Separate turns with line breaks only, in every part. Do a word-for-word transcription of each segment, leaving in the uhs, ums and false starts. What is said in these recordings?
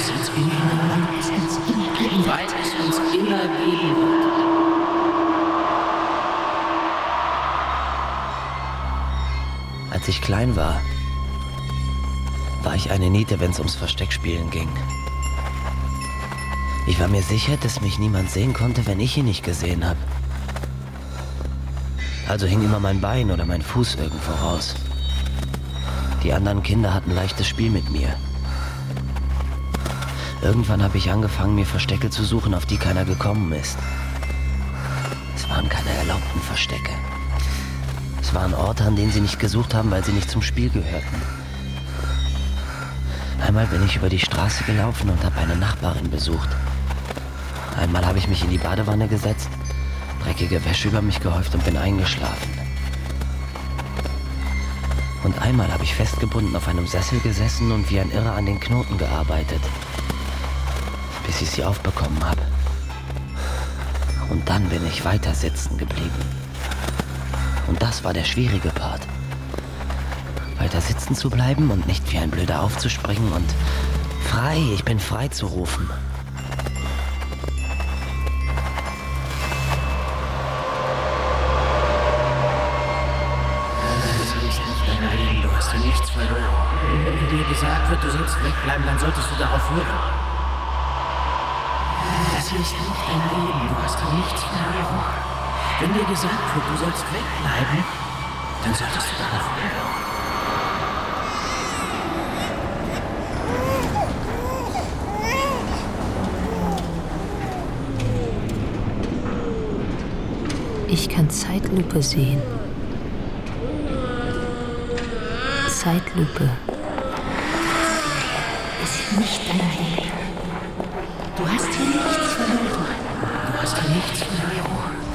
es uns immer, weil es uns immer geben wird.
Als ich klein war, war ich eine Niete, wenn es ums Versteckspielen ging. Ich war mir sicher, dass mich niemand sehen konnte, wenn ich ihn nicht gesehen habe. Also hing immer mein Bein oder mein Fuß irgendwo raus. Die anderen Kinder hatten leichtes Spiel mit mir. Irgendwann habe ich angefangen, mir Verstecke zu suchen, auf die keiner gekommen ist. Es waren keine erlaubten Verstecke. Es waren Orte, an denen sie nicht gesucht haben, weil sie nicht zum Spiel gehörten. Einmal bin ich über die Straße gelaufen und habe eine Nachbarin besucht. Einmal habe ich mich in die Badewanne gesetzt, dreckige Wäsche über mich gehäuft und bin eingeschlafen. Und einmal habe ich festgebunden auf einem Sessel gesessen und wie ein Irrer an den Knoten gearbeitet, bis ich sie aufbekommen habe. Und dann bin ich weiter sitzen geblieben. Und das war der schwierige Part. Weiter sitzen zu bleiben und nicht wie ein Blöder aufzuspringen und frei, ich bin frei zu rufen.
Du hast ja nichts verloren. Wenn dir gesagt wird, du sollst wegbleiben, dann solltest du darauf hören. Das hier ist nicht dein Leben, du hast ja nichts verloren. Wenn dir gesagt wird, du sollst wegbleiben, dann solltest du darauf hören.
Ich kann Zeitlupe sehen. Zeitlupe.
Es ist nicht dein Leben. Du hast hier nichts verloren. Du hast hier nichts verloren.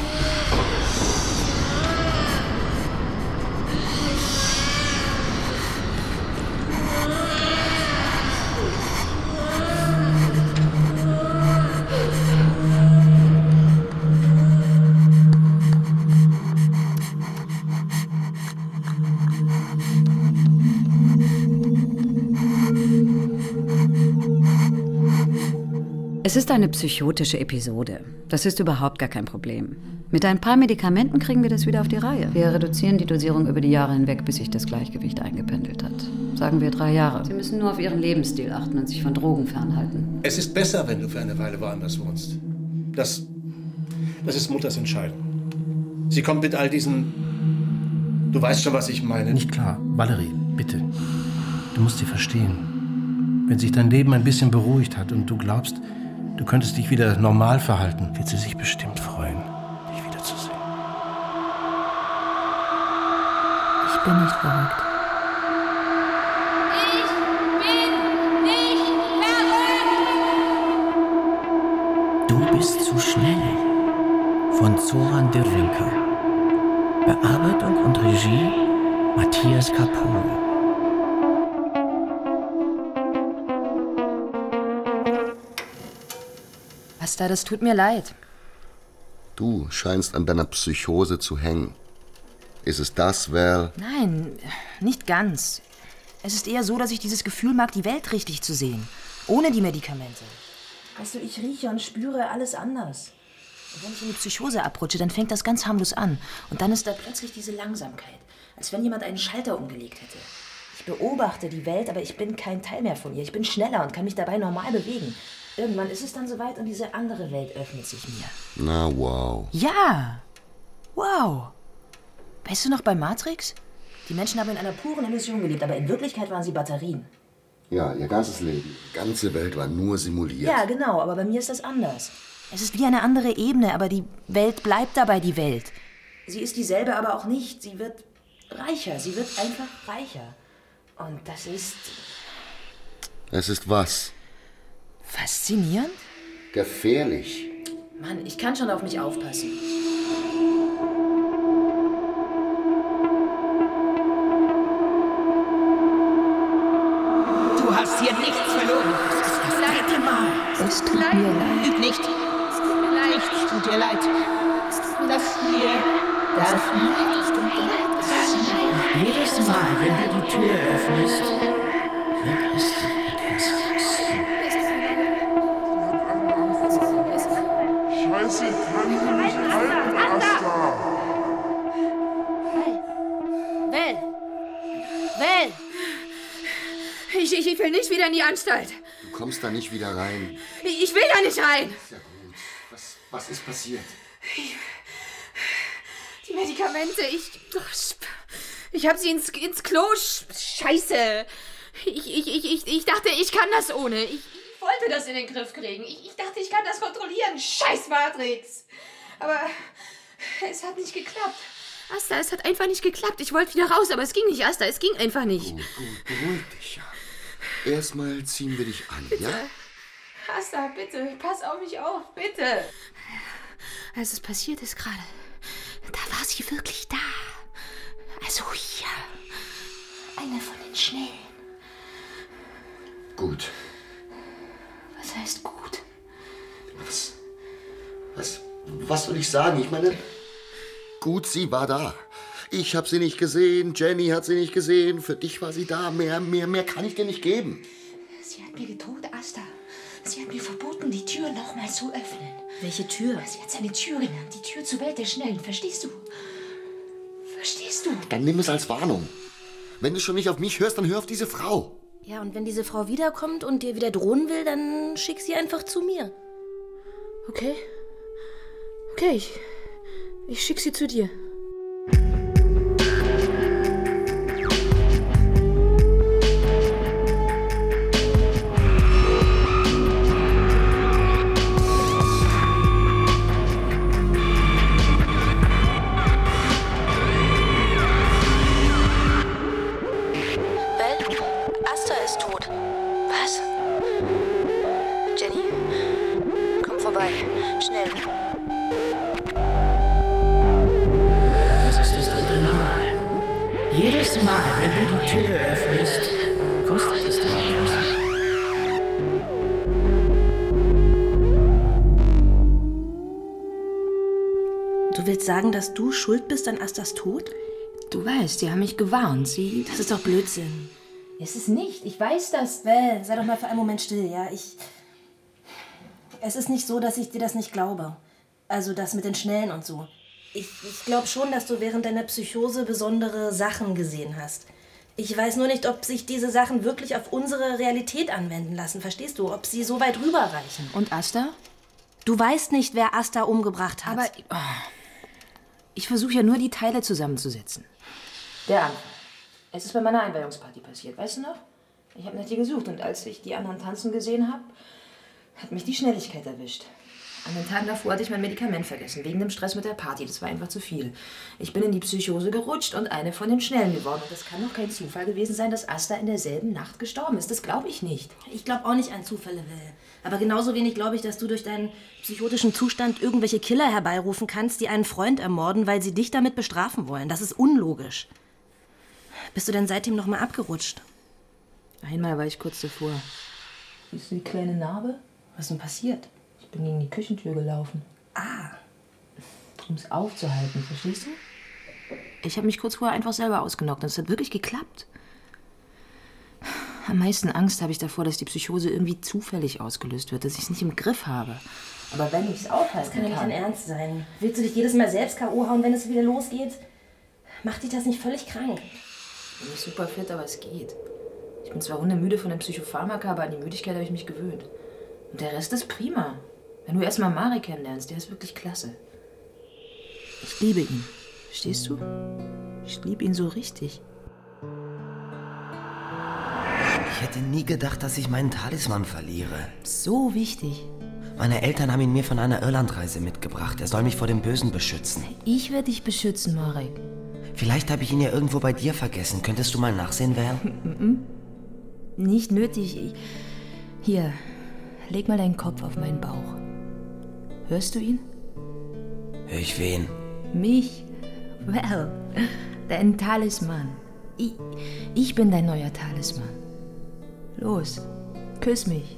Es ist eine psychotische Episode. Das ist überhaupt gar kein Problem. Mit ein paar Medikamenten kriegen wir das wieder auf die Reihe. Wir reduzieren die Dosierung über die Jahre hinweg, bis sich das Gleichgewicht eingependelt hat. Sagen wir drei Jahre. Sie müssen nur auf Ihren Lebensstil achten und sich von Drogen fernhalten.
Es ist besser, wenn du für eine Weile woanders wohnst. Das, das ist Mutters Entscheidung. Sie kommt mit all diesen... Du weißt schon, was ich meine.
Nicht klar. Valerie, bitte. Du musst sie verstehen. Wenn sich dein Leben ein bisschen beruhigt hat und du glaubst, du könntest dich wieder normal verhalten, wird sie sich bestimmt freuen, dich wiederzusehen.
Ich bin nicht verrückt.
Ich bin nicht verrückt!
Du bist zu schnell. Von Zoran Dürwinkel. Bearbeitung und Regie Matthias Kapoor.
Basta, das tut mir leid.
Du scheinst an deiner Psychose zu hängen. Ist es das, Val?
Nein, nicht ganz. Es ist eher so, dass ich dieses Gefühl mag, die Welt richtig zu sehen. Ohne die Medikamente. Weißt du, ich rieche und spüre alles anders. Und wenn ich in die Psychose abrutsche, dann fängt das ganz harmlos an. Und dann ist da plötzlich diese Langsamkeit. Als wenn jemand einen Schalter umgelegt hätte. Ich beobachte die Welt, aber ich bin kein Teil mehr von ihr. Ich bin schneller und kann mich dabei normal bewegen. Irgendwann ist es dann soweit und diese andere Welt öffnet sich mir.
Na, wow.
Ja! Wow! Weißt du noch bei Matrix? Die Menschen haben in einer puren Illusion gelebt, aber in Wirklichkeit waren sie Batterien.
Ja, ihr ganzes Leben. Die ganze Welt war nur simuliert.
Ja, genau, aber bei mir ist das anders. Es ist wie eine andere Ebene, aber die Welt bleibt dabei die Welt. Sie ist dieselbe, aber auch nicht. Sie wird reicher. Sie wird einfach reicher. Und das ist...
Es ist was?
Faszinierend?
Gefährlich.
Mann, ich kann schon auf mich aufpassen.
Du hast hier nichts verloren. Das ist das dritte Mal.
Es tut mir leid.
Lüg nicht. Es tut mir leid. Es tut dir leid. Das hier darf nicht sein. Jedes Mal, wenn du die Tür öffnest, wird es etwas passieren.
Ich will nicht wieder in die Anstalt.
Du kommst da nicht wieder rein.
Ich, ich will da nicht rein.
Ist ja gut. Was, was ist passiert?
Die Medikamente, ich... Ich habe sie ins, ins Klo... Scheiße. Ich, ich, ich, ich, ich dachte, ich kann das ohne. Ich wollte das in den Griff kriegen. Ich, ich dachte, ich kann das kontrollieren. Scheiß Matrix. Aber es hat nicht geklappt. Asta, es hat einfach nicht geklappt. Ich wollte wieder raus, aber es ging nicht, Asta. Es ging einfach nicht.
Gut, gut, beruhig dich, ja. Erstmal ziehen wir dich an,
bitte.
ja?
Asta, bitte, pass auf mich auf, bitte. Als es passiert ist gerade, da war sie wirklich da. Also hier. Eine von den Schnellen.
Gut.
Was heißt gut?
Was, was, was soll ich sagen? Ich meine, gut, sie war da. Ich habe sie nicht gesehen, Jenny hat sie nicht gesehen. Für dich war sie da. Mehr, mehr, mehr kann ich dir nicht geben.
Sie hat mir gedroht, Asta. Sie hat mir verboten, die Tür nochmal zu öffnen.
Welche Tür?
Sie hat seine Tür genannt. Die Tür zur Welt der Schnellen. Verstehst du? Verstehst du?
Dann nimm es als Warnung. Wenn du schon nicht auf mich hörst, dann hör auf diese Frau.
Ja, und wenn diese Frau wiederkommt und dir wieder drohen will, dann schick sie einfach zu mir.
Okay. Okay, ich, ich schick sie zu dir.
Jedes Mal, wenn du die Tür öffnest, kostet es dich etwas.
Du willst sagen, dass du schuld bist an Astas Tod?
Du weißt, die haben mich gewarnt. Sie...
Das ist doch Blödsinn.
Es ist nicht. Ich weiß das.
Well, sei doch mal für einen Moment still, ja? Ich... Es ist nicht so, dass ich dir das nicht glaube. Also das mit den Schnellen und so. Ich, ich glaube schon, dass du während deiner Psychose besondere Sachen gesehen hast. Ich weiß nur nicht, ob sich diese Sachen wirklich auf unsere Realität anwenden lassen. Verstehst du? Ob sie so weit rüberreichen.
Und Asta?
Du weißt nicht, wer Asta umgebracht hat.
Aber oh, ich versuche ja nur, die Teile zusammenzusetzen. Der Anfang. Es ist bei meiner Einweihungsparty passiert, weißt du noch? Ich habe nach dir gesucht und als ich die anderen tanzen gesehen habe, hat mich die Schnelligkeit erwischt. An den Tagen davor hatte ich mein Medikament vergessen, wegen dem Stress mit der Party. Das war einfach zu viel. Ich bin in die Psychose gerutscht und eine von den Schnellen geworden. Und das kann doch kein Zufall gewesen sein, dass Asta in derselben Nacht gestorben ist. Das glaube ich nicht.
Ich glaube auch nicht an Zufälle, Will. Aber genauso wenig glaube ich, dass du durch deinen psychotischen Zustand irgendwelche Killer herbeirufen kannst, die einen Freund ermorden, weil sie dich damit bestrafen wollen. Das ist unlogisch. Bist du denn seitdem noch mal abgerutscht?
Einmal war ich kurz davor. Siehst du die kleine Narbe? Was ist denn passiert? Ich bin gegen die Küchentür gelaufen.
Ah.
Um es aufzuhalten, verstehst du? Ich habe mich kurz vorher einfach selber ausgenockt und es hat wirklich geklappt. Am meisten Angst habe ich davor, dass die Psychose irgendwie zufällig ausgelöst wird, dass ich es nicht im Griff habe. Aber wenn ich es aufhalten
Das kann ja nicht
kann...
dein Ernst sein. Willst du dich jedes Mal selbst K O hauen, wenn es wieder losgeht? Macht dich das nicht völlig krank?
Ich bin nicht super fit, aber es geht. Ich bin zwar hundemüde von den Psychopharmaka, aber an die Müdigkeit habe ich mich gewöhnt. Und der Rest ist prima. Wenn du erstmal Marek kennenlernst, der ist wirklich klasse. Ich liebe ihn. Verstehst du? Ich liebe ihn so richtig.
Ich hätte nie gedacht, dass ich meinen Talisman verliere.
So wichtig.
Meine Eltern haben ihn mir von einer Irlandreise mitgebracht. Er soll mich vor dem Bösen beschützen.
Ich werde dich beschützen, Marek.
Vielleicht habe ich ihn ja irgendwo bei dir vergessen. Könntest du mal nachsehen, wer?
Nicht nötig. Ich... Hier, leg mal deinen Kopf auf meinen Bauch. Hörst du ihn?
Hör ich wen?
Mich? Well, dein Talisman. Ich, ich bin dein neuer Talisman. Los, küss mich.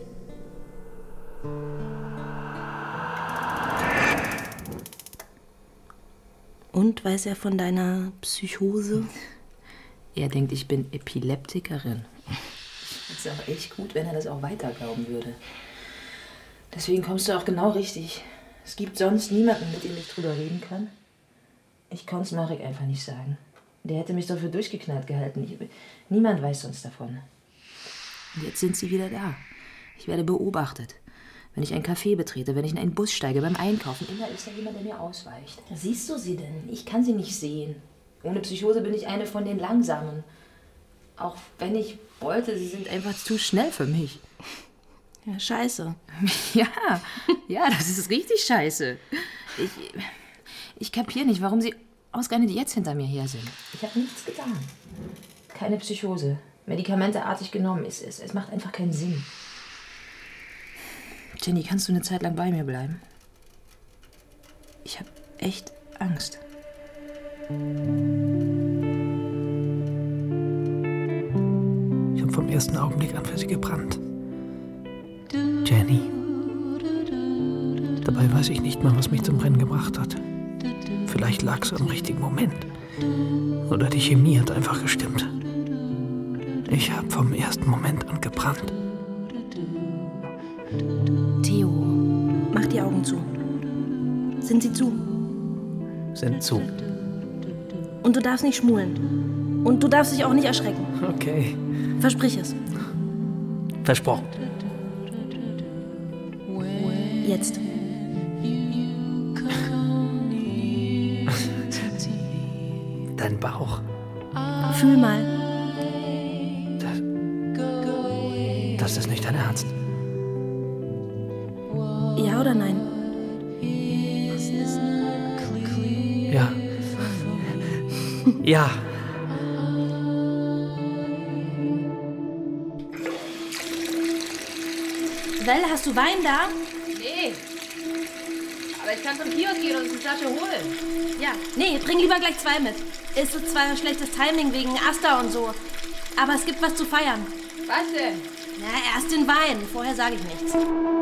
Und weiß er von deiner Psychose?
Er denkt, ich bin Epileptikerin. Das ist auch echt gut, wenn er das auch weiter glauben würde. Deswegen kommst du auch genau richtig. Es gibt sonst niemanden, mit dem ich drüber reden kann. Ich konnte es Marek einfach nicht sagen. Der hätte mich dafür durchgeknallt gehalten. Ich, niemand weiß sonst davon. Und jetzt sind sie wieder da. Ich werde beobachtet. Wenn ich ein Café betrete, wenn ich in einen Bus steige, beim Einkaufen, immer ist da jemand, der mir ausweicht. Siehst du sie denn? Ich kann sie nicht sehen. Ohne Psychose bin ich eine von den Langsamen. Auch wenn ich wollte, sie sind einfach zu schnell für mich.
Ja, scheiße.
Ja, ja, das ist richtig scheiße. Ich, ich kapiere nicht, warum sie ausgerechnet jetzt hinter mir her sind. Ich habe nichts getan. Keine Psychose. Medikamente artig genommen. Es, es, es macht einfach keinen Sinn. Jenny, kannst du eine Zeit lang bei mir bleiben? Ich habe echt Angst.
Ich habe vom ersten Augenblick an für sie gebrannt. Jenny. Dabei weiß ich nicht mal, was mich zum Brennen gebracht hat. Vielleicht lag es im richtigen Moment. Oder die Chemie hat einfach gestimmt. Ich habe vom ersten Moment an gebrannt.
Theo, mach die Augen zu. Sind sie zu?
Sind zu.
Und du darfst nicht schmulen. Und du darfst dich auch nicht erschrecken.
Okay.
Versprich es.
Versprochen.
Jetzt.
Dein Bauch.
Fühl mal.
Das, das ist nicht dein Ernst.
Ja oder nein?
Ja. Ja.
Well, hast du Wein da?
Nee. Aber ich kann zum Kiosk gehen und uns eine Flasche holen.
Ja. Nee, bring lieber gleich zwei mit. Ist so zwar schlechtes Timing wegen Asta und so. Aber es gibt was zu feiern.
Was denn?
Na, erst den Wein. Vorher sage ich nichts.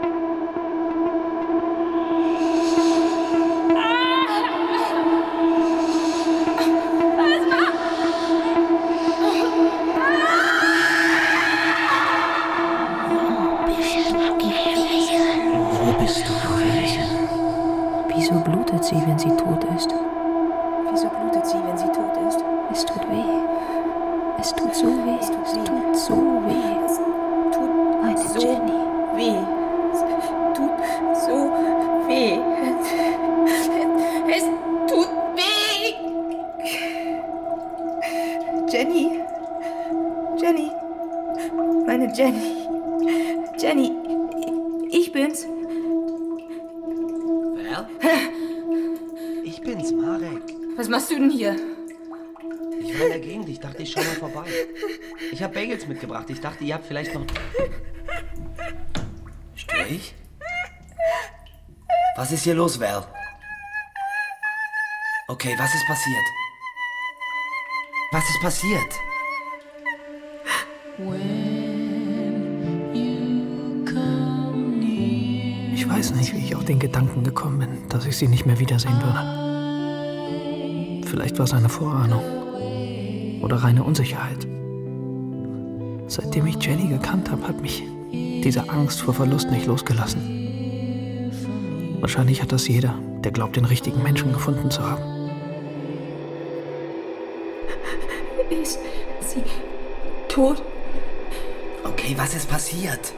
Wieso blutet sie, wenn sie tot ist? Wieso blutet sie, wenn sie tot ist? Es tut weh. Es tut so weh. Es tut so weh. Es tut meine so Jenny. Weh. Es tut so weh. Es tut weh. Jenny. Jenny. Meine Jenny. Jenny. Ich bin's.
Ich bin's, Marek.
Was machst du denn hier?
Ich war in der Gegend. Ich dachte, ich schau mal vorbei. Ich habe Bagels mitgebracht. Ich dachte, ihr habt vielleicht noch... Störe ich? Was ist hier los, Val? Okay, was ist passiert? Was ist passiert?
Ich weiß nicht, wie ich auf den Gedanken gekommen bin, dass ich sie nicht mehr wiedersehen würde. Vielleicht war es eine Vorahnung oder reine Unsicherheit. Seitdem ich Jenny gekannt habe, hat mich diese Angst vor Verlust nicht losgelassen. Wahrscheinlich hat das jeder, der glaubt, den richtigen Menschen gefunden zu haben.
Ist sie tot?
Okay, was ist passiert?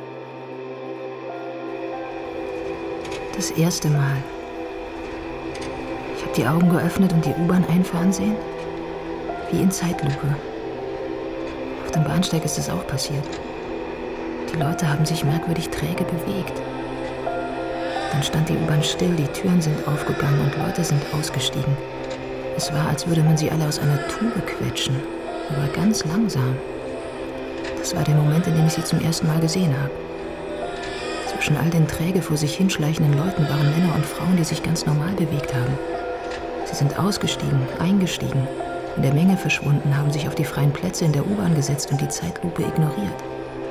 Das erste Mal. Ich habe die Augen geöffnet und die U-Bahn einfahren sehen. Wie in Zeitlupe. Auf dem Bahnsteig ist es auch passiert. Die Leute haben sich merkwürdig träge bewegt. Dann stand die U-Bahn still, die Türen sind aufgegangen und Leute sind ausgestiegen. Es war, als würde man sie alle aus einer Tube quetschen, aber ganz langsam. Das war der Moment, in dem ich sie zum ersten Mal gesehen habe. Zwischen all den träge vor sich hinschleichenden Leuten waren Männer und Frauen, die sich ganz normal bewegt haben. Sie sind ausgestiegen, eingestiegen, in der Menge verschwunden, haben sich auf die freien Plätze in der U-Bahn gesetzt und die Zeitlupe ignoriert.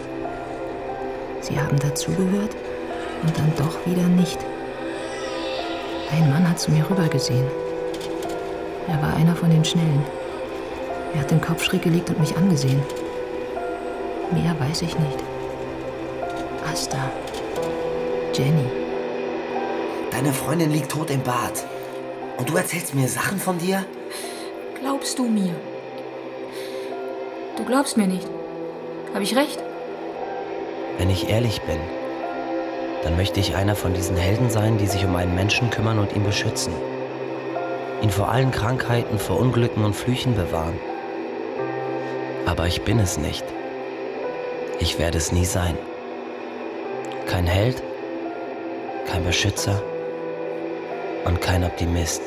Sie haben dazugehört und dann doch wieder nicht. Ein Mann hat zu mir rübergesehen. Er war einer von den Schnellen. Er hat den Kopf schräg gelegt und mich angesehen. Mehr weiß ich nicht. Asta. Jenny.
Deine Freundin liegt tot im Bad. Und du erzählst mir Sachen von dir?
Glaubst du mir? Du glaubst mir nicht. Habe ich recht?
Wenn ich ehrlich bin, dann möchte ich einer von diesen Helden sein, die sich um einen Menschen kümmern und ihn beschützen. Ihn vor allen Krankheiten, vor Unglücken und Flüchen bewahren. Aber ich bin es nicht. Ich werde es nie sein. Kein Held, kein Beschützer und kein Optimist.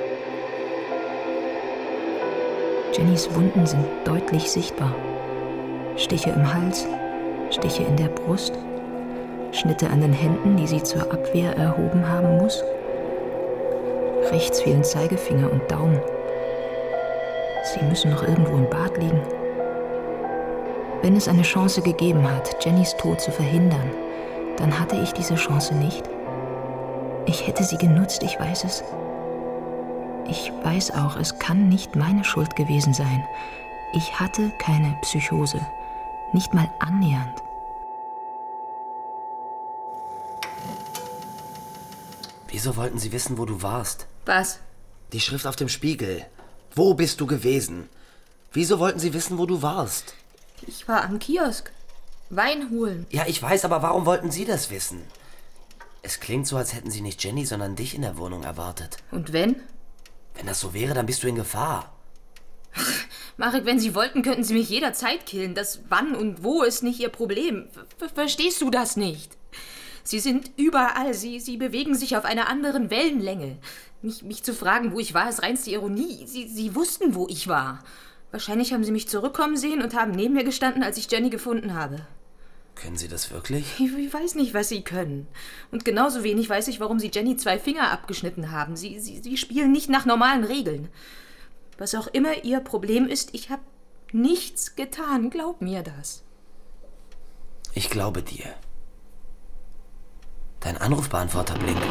Jennys Wunden sind deutlich sichtbar. Stiche im Hals, Stiche in der Brust, Schnitte an den Händen, die sie zur Abwehr erhoben haben muss. Rechts fehlen Zeigefinger und Daumen. Sie müssen noch irgendwo im Bad liegen. Wenn es eine Chance gegeben hat, Jennys Tod zu verhindern, dann hatte ich diese Chance nicht. Ich hätte sie genutzt, ich weiß es. Ich weiß auch, es kann nicht meine Schuld gewesen sein. Ich hatte keine Psychose. Nicht mal annähernd.
Wieso wollten Sie wissen, wo du warst?
Was?
Die Schrift auf dem Spiegel. Wo bist du gewesen? Wieso wollten Sie wissen, wo du warst?
Ich war am Kiosk. Wein holen.
Ja, ich weiß, aber warum wollten Sie das wissen? Es klingt so, als hätten Sie nicht Jenny, sondern dich in der Wohnung erwartet.
Und wenn?
Wenn das so wäre, dann bist du in Gefahr.
Marek, wenn Sie wollten, könnten Sie mich jederzeit killen. Das Wann und Wo ist nicht Ihr Problem. Ver- Verstehst du das nicht? Sie sind überall. Sie, Sie bewegen sich auf einer anderen Wellenlänge. Mich, mich zu fragen, wo ich war, ist reinste Ironie. Sie, Sie wussten, wo ich war. Wahrscheinlich haben Sie mich zurückkommen sehen und haben neben mir gestanden, als ich Jenny gefunden habe.
Können Sie das wirklich?
Ich, ich weiß nicht, was Sie können. Und genauso wenig weiß ich, warum Sie Jenny zwei Finger abgeschnitten haben. Sie, Sie, Sie spielen nicht nach normalen Regeln. Was auch immer Ihr Problem ist, ich habe nichts getan. Glaub mir das.
Ich glaube dir. Dein Anrufbeantworter blinkt.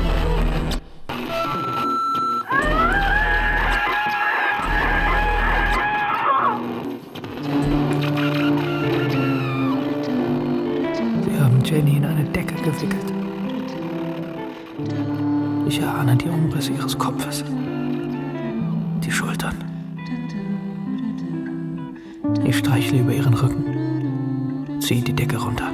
Sie haben Jenny in eine Decke gewickelt. Ich erahne die Umrisse ihres Kopfes. Die Schultern. Ich streichle über ihren Rücken, ziehe die Decke runter.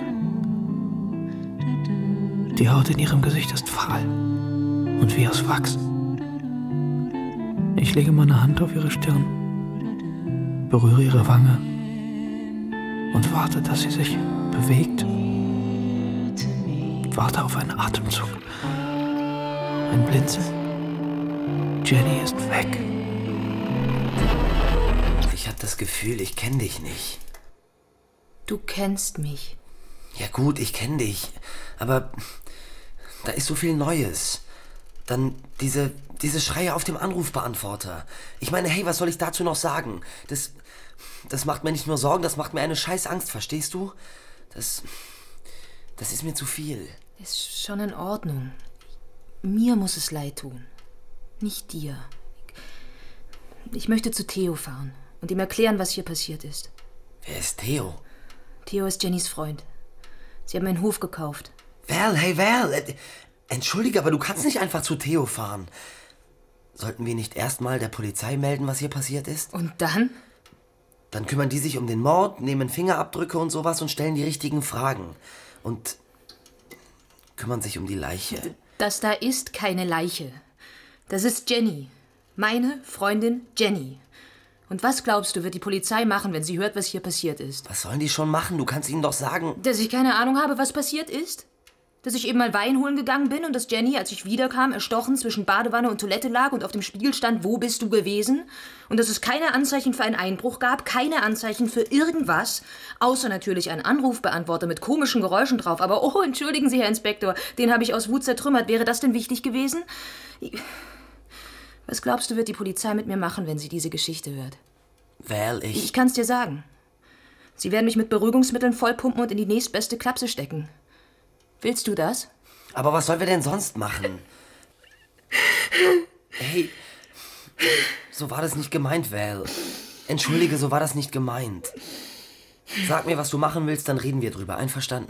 Die Haut in ihrem Gesicht ist fahl und wie aus Wachs. Ich lege meine Hand auf ihre Stirn, berühre ihre Wange und warte, dass sie sich bewegt. Warte auf einen Atemzug, ein Blinzeln. Jenny ist weg.
Ich habe das Gefühl, ich kenne dich nicht.
Du kennst mich.
Ja gut, ich kenne dich, aber da ist so viel Neues. Dann diese, diese Schreie auf dem Anrufbeantworter. Ich meine, hey, was soll ich dazu noch sagen? Das, das macht mir nicht nur Sorgen, das macht mir eine scheiß Angst, verstehst du? Das, das ist mir zu viel.
Ist schon in Ordnung. Mir muss es leid tun. Nicht dir. Ich möchte zu Theo fahren und ihm erklären, was hier passiert ist.
Wer ist Theo?
Theo ist Jennys Freund. Sie haben einen Hof gekauft.
Val, hey Val, entschuldige, aber du kannst nicht einfach zu Theo fahren. Sollten wir nicht erstmal der Polizei melden, was hier passiert ist?
Und dann?
Dann kümmern die sich um den Mord, nehmen Fingerabdrücke und sowas und stellen die richtigen Fragen. Und kümmern sich um die Leiche.
Das da ist keine Leiche. Das ist Jenny. Meine Freundin Jenny. Und was glaubst du, wird die Polizei machen, wenn sie hört, was hier passiert ist?
Was sollen die schon machen? Du kannst ihnen doch sagen...
Dass ich keine Ahnung habe, was passiert ist? Dass ich eben mal Wein holen gegangen bin und dass Jenny, als ich wiederkam, erstochen zwischen Badewanne und Toilette lag und auf dem Spiegel stand, wo bist du gewesen? Und dass es keine Anzeichen für einen Einbruch gab, keine Anzeichen für irgendwas, außer natürlich ein Anrufbeantworter mit komischen Geräuschen drauf. Aber oh, entschuldigen Sie, Herr Inspektor, den habe ich aus Wut zertrümmert. Wäre das denn wichtig gewesen? Was glaubst du, wird die Polizei mit mir machen, wenn sie diese Geschichte hört?
Val, ich...
Ich kann's dir sagen. Sie werden mich mit Beruhigungsmitteln vollpumpen und in die nächstbeste Klapse stecken. Willst du das?
Aber was sollen wir denn sonst machen? Hey, so war das nicht gemeint, Val. Entschuldige, so war das nicht gemeint. Sag mir, was du machen willst, dann reden wir drüber. Einverstanden?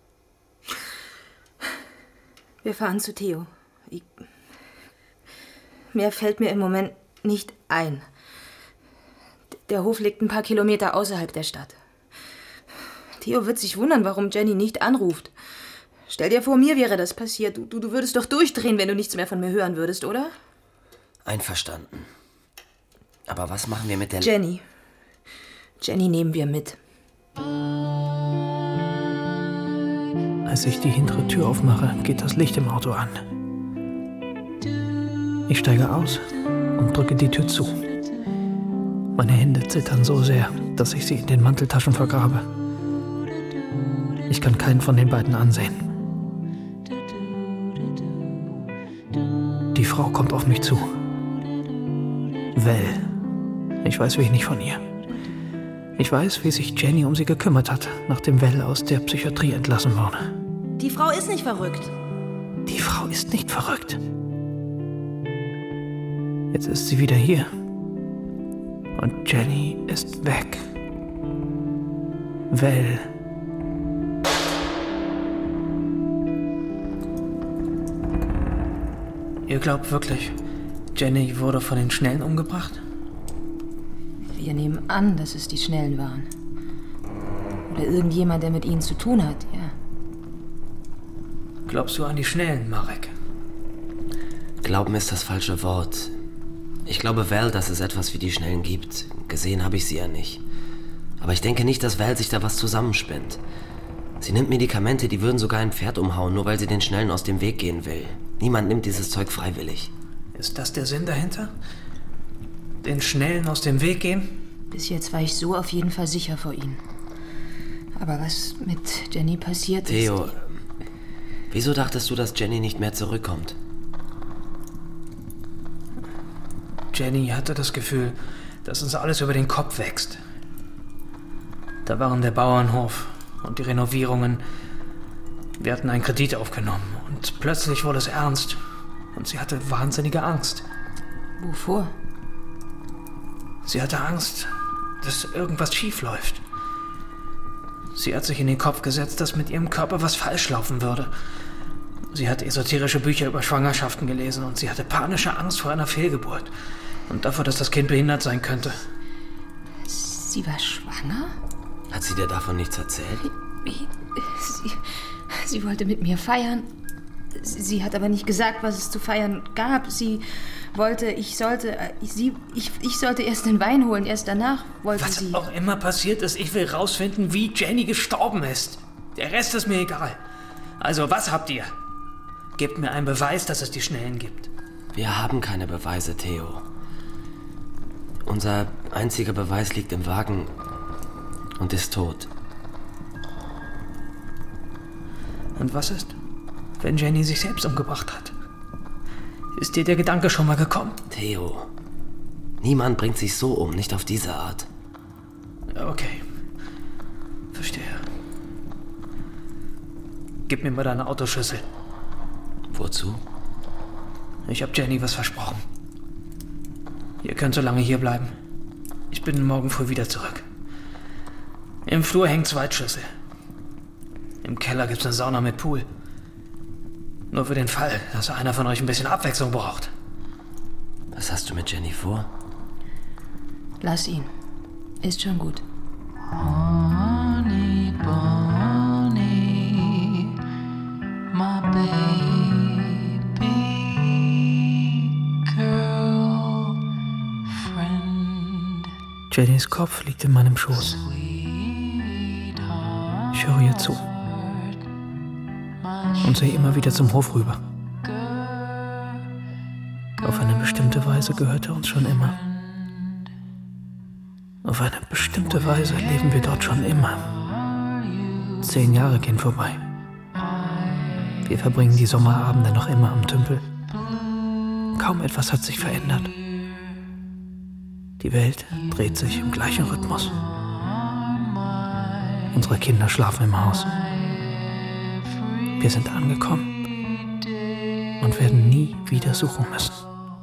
Wir fahren zu Theo. Ich... Mehr fällt mir im Moment nicht ein. Der Hof liegt ein paar Kilometer außerhalb der Stadt. Theo wird sich wundern, warum Jenny nicht anruft. Stell dir vor, mir wäre das passiert. Du, du würdest doch durchdrehen, wenn du nichts mehr von mir hören würdest, oder?
Einverstanden. Aber was machen wir mit der...
Jenny. Jenny nehmen wir mit.
Als ich die hintere Tür aufmache, geht das Licht im Auto an. Ich steige aus und drücke die Tür zu. Meine Hände zittern so sehr, dass ich sie in den Manteltaschen vergrabe. Ich kann keinen von den beiden ansehen. Die Frau kommt auf mich zu. Val. Ich weiß wenig von ihr. Ich weiß, wie sich Jenny um sie gekümmert hat, nachdem Val aus der Psychiatrie entlassen wurde.
Die Frau ist nicht verrückt.
Die Frau ist nicht verrückt. Jetzt ist sie wieder hier. Und Jenny ist weg. Val. Ihr glaubt wirklich, Jenny wurde von den Schnellen umgebracht?
Wir nehmen an, dass es die Schnellen waren. Oder irgendjemand, der mit ihnen zu tun hat, ja.
Glaubst du an die Schnellen, Marek?
Glauben ist das falsche Wort. Ich glaube Val, dass es etwas wie die Schnellen gibt. Gesehen habe ich sie ja nicht. Aber ich denke nicht, dass Val sich da was zusammenspinnt. Sie nimmt Medikamente, die würden sogar ein Pferd umhauen, nur weil sie den Schnellen aus dem Weg gehen will. Niemand nimmt dieses Zeug freiwillig.
Ist das der Sinn dahinter? Den Schnellen aus dem Weg gehen?
Bis jetzt war ich so auf jeden Fall sicher vor ihnen. Aber was mit Jenny passiert ist...
Theo, wieso dachtest du, dass Jenny nicht mehr zurückkommt?
Jenny hatte das Gefühl, dass uns alles über den Kopf wächst. Da waren der Bauernhof und die Renovierungen. Wir hatten einen Kredit aufgenommen und plötzlich wurde es ernst. Und sie hatte wahnsinnige Angst.
Wovor?
Sie hatte Angst, dass irgendwas schief läuft. Sie hat sich in den Kopf gesetzt, dass mit ihrem Körper was falsch laufen würde. Sie hat esoterische Bücher über Schwangerschaften gelesen und sie hatte panische Angst vor einer Fehlgeburt und davor, dass das Kind behindert sein könnte.
Sie war schwanger?
Hat sie dir davon nichts erzählt?
Sie, sie wollte mit mir feiern. Sie hat aber nicht gesagt, was es zu feiern gab. Sie wollte, ich sollte, sie, ich, ich sollte erst den Wein holen, erst danach wollte
was
sie...
Was auch immer passiert ist, ich will rausfinden, wie Jenny gestorben ist. Der Rest ist mir egal. Also, was habt ihr? Gebt mir einen Beweis, dass es die Schnellen gibt.
Wir haben keine Beweise, Theo. Unser einziger Beweis liegt im Wagen und ist tot.
Und was ist, wenn Jenny sich selbst umgebracht hat? Ist dir der Gedanke schon mal gekommen?
Theo, niemand bringt sich so um, nicht auf diese Art.
Okay, verstehe. Gib mir mal deine Autoschlüssel.
Wozu?
Ich habe Jenny was versprochen. Ihr könnt so lange hier bleiben. Ich bin morgen früh wieder zurück. Im Flur hängen zwei Schlüssel. Im Keller gibt's eine Sauna mit Pool. Nur für den Fall, dass einer von euch ein bisschen Abwechslung braucht.
Was hast du mit Jenny vor?
Lass ihn. Ist schon gut.
Honey Bunny, my baby girlfriend.
Jennys Kopf liegt in meinem Schoß. Ich höre ihr zu. Und sehe immer wieder zum Hof rüber. Auf eine bestimmte Weise gehört er uns schon immer. Auf eine bestimmte Weise leben wir dort schon immer. Zehn Jahre gehen vorbei. Wir verbringen die Sommerabende noch immer am Tümpel. Kaum etwas hat sich verändert. Die Welt dreht sich im gleichen Rhythmus. Unsere Kinder schlafen im Haus. Wir sind angekommen und werden nie wieder suchen müssen.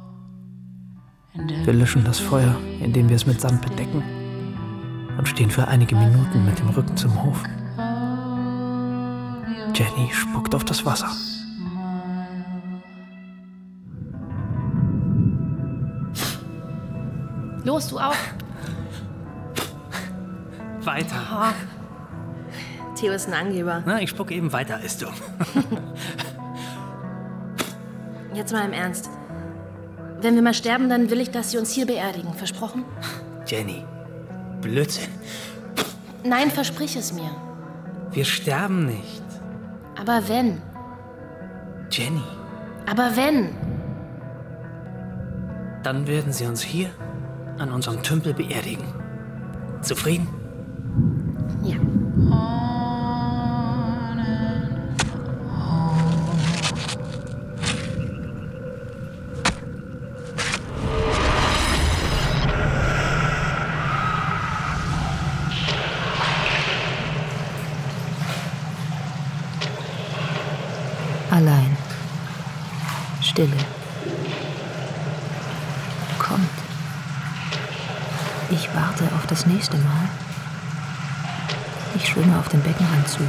Wir löschen das Feuer, indem wir es mit Sand bedecken und stehen für einige Minuten mit dem Rücken zum Hof. Jenny spuckt auf das Wasser.
Los, du auch.
Weiter.
Oh. Theo ist ein Angeber.
Na, ich spuck eben weiter als du.
Jetzt mal im Ernst. Wenn wir mal sterben, dann will ich, dass Sie uns hier beerdigen. Versprochen?
Jenny, Blödsinn.
Nein, versprich es mir.
Wir sterben nicht.
Aber wenn?
Jenny.
Aber wenn?
Dann werden Sie uns hier an unserem Tümpel beerdigen. Zufrieden?
Ja.
Allein. Stille. Kommt. Ich warte auf das nächste Mal. Ich schwimme auf den Beckenrand zu.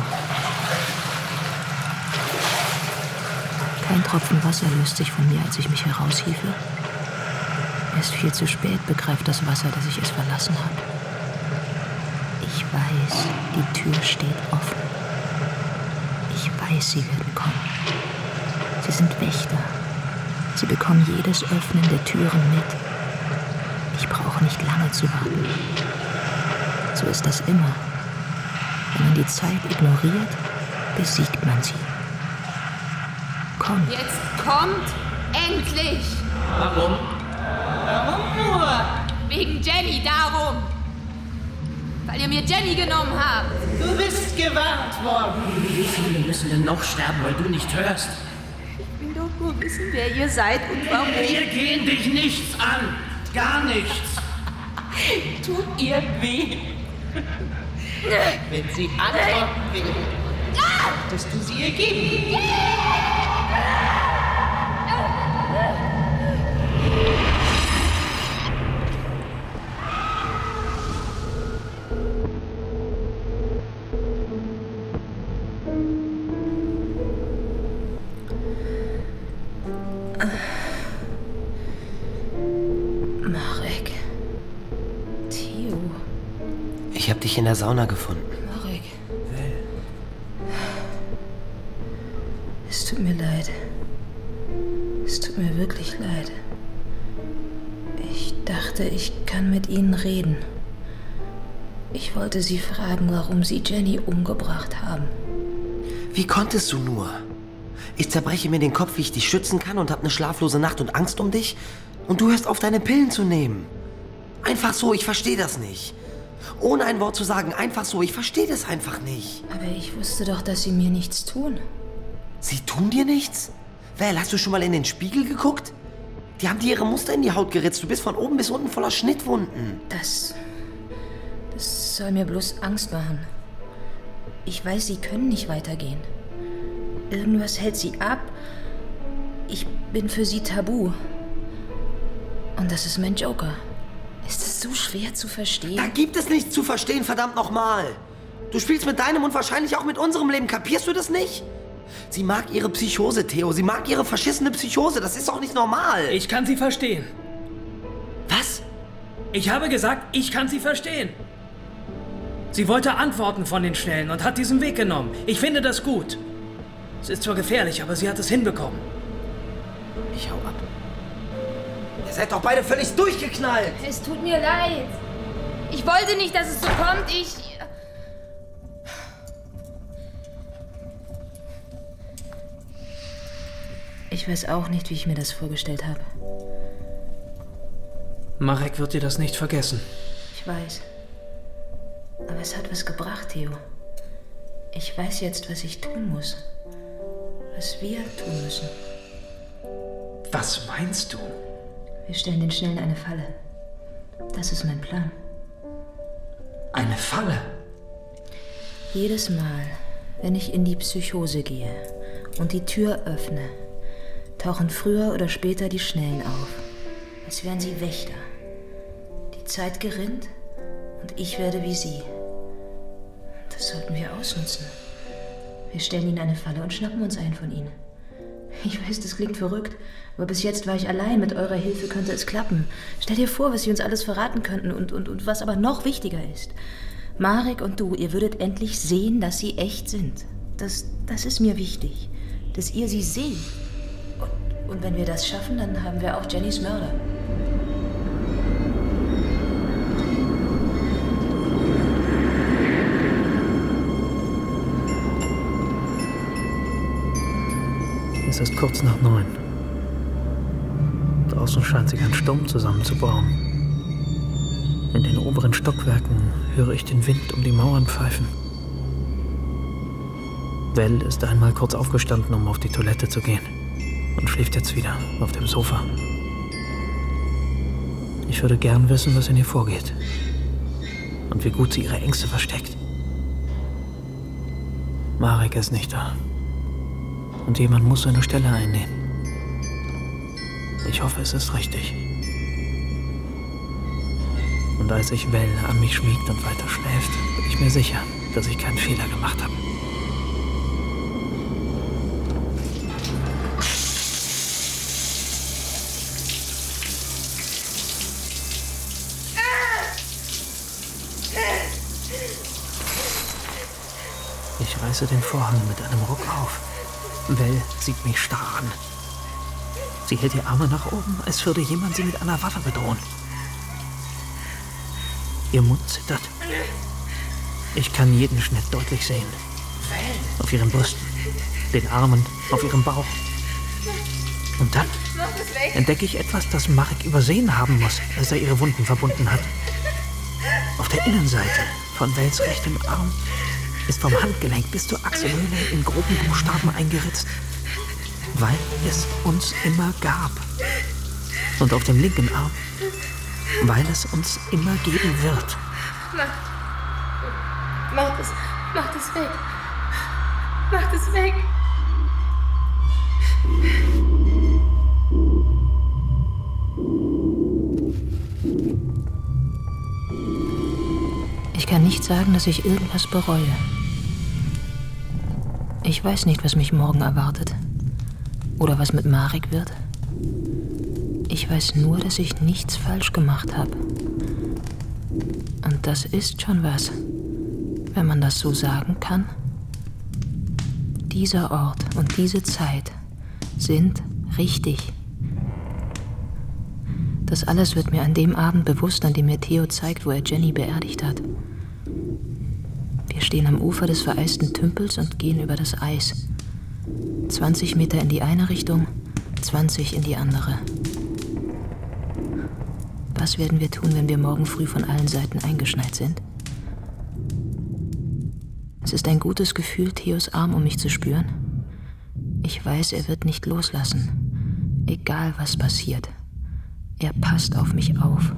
Kein Tropfen Wasser löst sich von mir, als ich mich heraushiefe. Erst viel zu spät begreift das Wasser, dass ich es verlassen habe. Ich weiß, die Tür steht offen. Ich weiß, sie werden kommen. Sie sind Wächter. Sie bekommen jedes Öffnen der Türen mit. Ich brauche nicht lange zu warten. So ist das immer. Wenn man die Zeit ignoriert, besiegt man sie. Kommt.
Jetzt kommt endlich!
Warum?
Warum nur? Wegen Jenny, darum! Weil ihr mir Jenny genommen habt!
Du bist gewarnt worden! Wie viele müssen denn noch sterben, weil du nicht hörst?
Ich will doch nur wissen, wer ihr seid und warum.
Wir gehen dich nichts an! Gar nichts!
Tut ihr weh?
Wenn sie antworten will, solltest du sie ihr geben.
Marek. Theo.
Ich habe dich in der Sauna gefunden.
Marek. Es tut mir leid. Es tut mir wirklich leid. Ich dachte, ich kann mit Ihnen reden. Ich wollte Sie fragen, warum Sie Jenny umgebracht haben.
Wie konntest du nur? Ich zerbreche mir den Kopf, wie ich dich schützen kann und habe eine schlaflose Nacht und Angst um dich. Und du hörst auf, deine Pillen zu nehmen. Einfach so, ich verstehe das nicht. Ohne ein Wort zu sagen, einfach so, ich verstehe das einfach nicht.
Aber ich wusste doch, dass Sie mir nichts tun.
Sie tun dir nichts? Vel, hast du schon mal in den Spiegel geguckt? Die haben dir ihre Muster in die Haut geritzt. Du bist von oben bis unten voller Schnittwunden.
Das... Das soll mir bloß Angst machen. Ich weiß, Sie können nicht weitergehen. Irgendwas hält Sie ab. Ich bin für Sie tabu. Und das ist mein Joker. Ist es so schwer zu verstehen?
Da gibt es nichts zu verstehen, verdammt nochmal. Du spielst mit deinem und wahrscheinlich auch mit unserem Leben. Kapierst du das nicht? Sie mag ihre Psychose, Theo. Sie mag ihre verschissene Psychose. Das ist doch nicht normal.
Ich kann sie verstehen.
Was?
Ich habe gesagt, ich kann sie verstehen. Sie wollte Antworten von den Schnellen und hat diesen Weg genommen. Ich finde das gut. Es ist zwar gefährlich, aber sie hat es hinbekommen.
Ich hau ab. Ihr seid doch beide völlig durchgeknallt.
Es tut mir leid. Ich wollte nicht, dass es so kommt. Ich...
Ich weiß auch nicht, wie ich mir das vorgestellt habe.
Marek wird dir das nicht vergessen.
Ich weiß. Aber es hat was gebracht, Theo. Ich weiß jetzt, was ich tun muss. Was wir tun müssen.
Was meinst du?
Wir stellen den Schnellen eine Falle. Das ist mein Plan.
Eine Falle?
Jedes Mal, wenn ich in die Psychose gehe und die Tür öffne, tauchen früher oder später die Schnellen auf. Als wären sie Wächter. Die Zeit gerinnt und ich werde wie sie. Das sollten wir ausnutzen. Wir stellen ihnen eine Falle und schnappen uns einen von ihnen. Ich weiß, das klingt verrückt, aber bis jetzt war ich allein. Mit eurer Hilfe könnte es klappen. Stell dir vor, was sie uns alles verraten könnten und, und, und was aber noch wichtiger ist.
Marek und du, ihr würdet endlich sehen, dass sie echt sind. Das, das ist mir wichtig, dass ihr sie seht. Und, und wenn wir das schaffen, dann haben wir auch Jennys Mörder.
Es ist kurz nach neun. Draußen scheint sich ein Sturm zusammenzubrauen. In den oberen Stockwerken höre ich den Wind um die Mauern pfeifen. Val ist einmal kurz aufgestanden, um auf die Toilette zu gehen und schläft jetzt wieder auf dem Sofa. Ich würde gern wissen, was in ihr vorgeht und wie gut sie ihre Ängste versteckt. Marek ist nicht da und jemand muss seine Stelle einnehmen. Ich hoffe, es ist richtig. Und als sich Val an mich schmiegt und weiter schläft, bin ich mir sicher, dass ich keinen Fehler gemacht habe. Ich reiße den Vorhang mit einem Ruck auf. Val sieht mich starr an. Sie hält die Arme nach oben, als würde jemand sie mit einer Waffe bedrohen. Ihr Mund zittert. Ich kann jeden Schnitt deutlich sehen. Auf ihren Brüsten, den Armen, auf ihrem Bauch. Und dann entdecke ich etwas, das Marek übersehen haben muss, als er ihre Wunden verbunden hat. Auf der Innenseite von Vals rechtem Arm ist vom Handgelenk bis zur Achselhöhle in groben Buchstaben eingeritzt, weil es uns immer gab. Und auf dem linken Arm, weil es uns immer geben wird.
Mach, mach das, mach das weg. Mach das weg.
Ich kann nicht sagen, dass ich irgendwas bereue. Ich weiß nicht, was mich morgen erwartet. Oder was mit Marek wird. Ich weiß nur, dass ich nichts falsch gemacht habe. Und das ist schon was, wenn man das so sagen kann. Dieser Ort und diese Zeit sind richtig. Das alles wird mir an dem Abend bewusst, an dem mir Theo zeigt, wo er Jenny beerdigt hat. Wir stehen am Ufer des vereisten Tümpels und gehen über das Eis. zwanzig Meter in die eine Richtung, zwanzig in die andere. Was werden wir tun, wenn wir morgen früh von allen Seiten eingeschneit sind? Es ist ein gutes Gefühl, Theos Arm um mich zu spüren. Ich weiß, er wird nicht loslassen. Egal, was passiert. Er passt auf mich auf.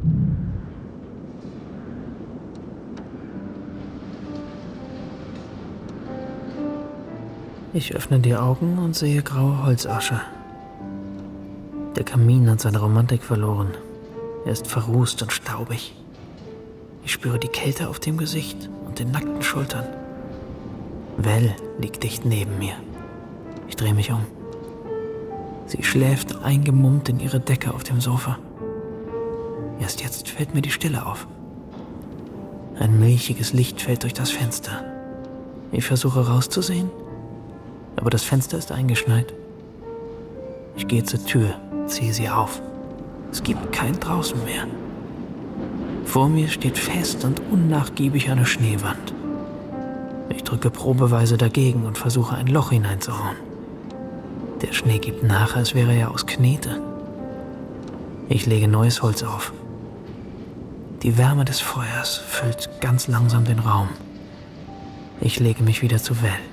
Ich öffne die Augen und sehe graue Holzasche. Der Kamin hat seine Romantik verloren. Er ist verrußt und staubig. Ich spüre die Kälte auf dem Gesicht und den nackten Schultern. Val liegt dicht neben mir. Ich drehe mich um. Sie schläft eingemummt in ihre Decke auf dem Sofa. Erst jetzt fällt mir die Stille auf. Ein milchiges Licht fällt durch das Fenster. Ich versuche rauszusehen, aber das Fenster ist eingeschneit. Ich gehe zur Tür, ziehe sie auf. Es gibt kein Draußen mehr. Vor mir steht fest und unnachgiebig eine Schneewand. Ich drücke probeweise dagegen und versuche, ein Loch hineinzuhauen. Der Schnee gibt nach, als wäre er aus Knete. Ich lege neues Holz auf. Die Wärme des Feuers füllt ganz langsam den Raum. Ich lege mich wieder zu Val.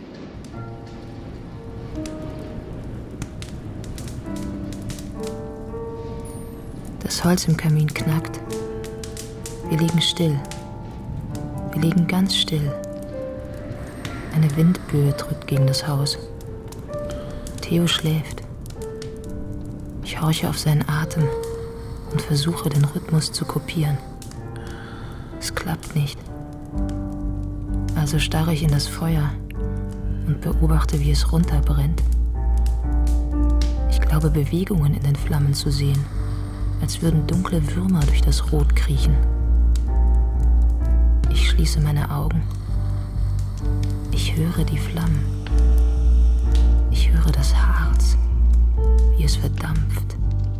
Das Holz im Kamin knackt. Wir liegen still. Wir liegen ganz still. Eine Windböe drückt gegen das Haus. Theo schläft. Ich horche auf seinen Atem und versuche, den Rhythmus zu kopieren. Es klappt nicht. Also starre ich in das Feuer und beobachte, wie es runterbrennt. Ich glaube, Bewegungen in den Flammen zu sehen, als würden dunkle Würmer durch das Rot kriechen. Ich schließe meine Augen. Ich höre die Flammen. Ich höre das Harz, wie es verdampft.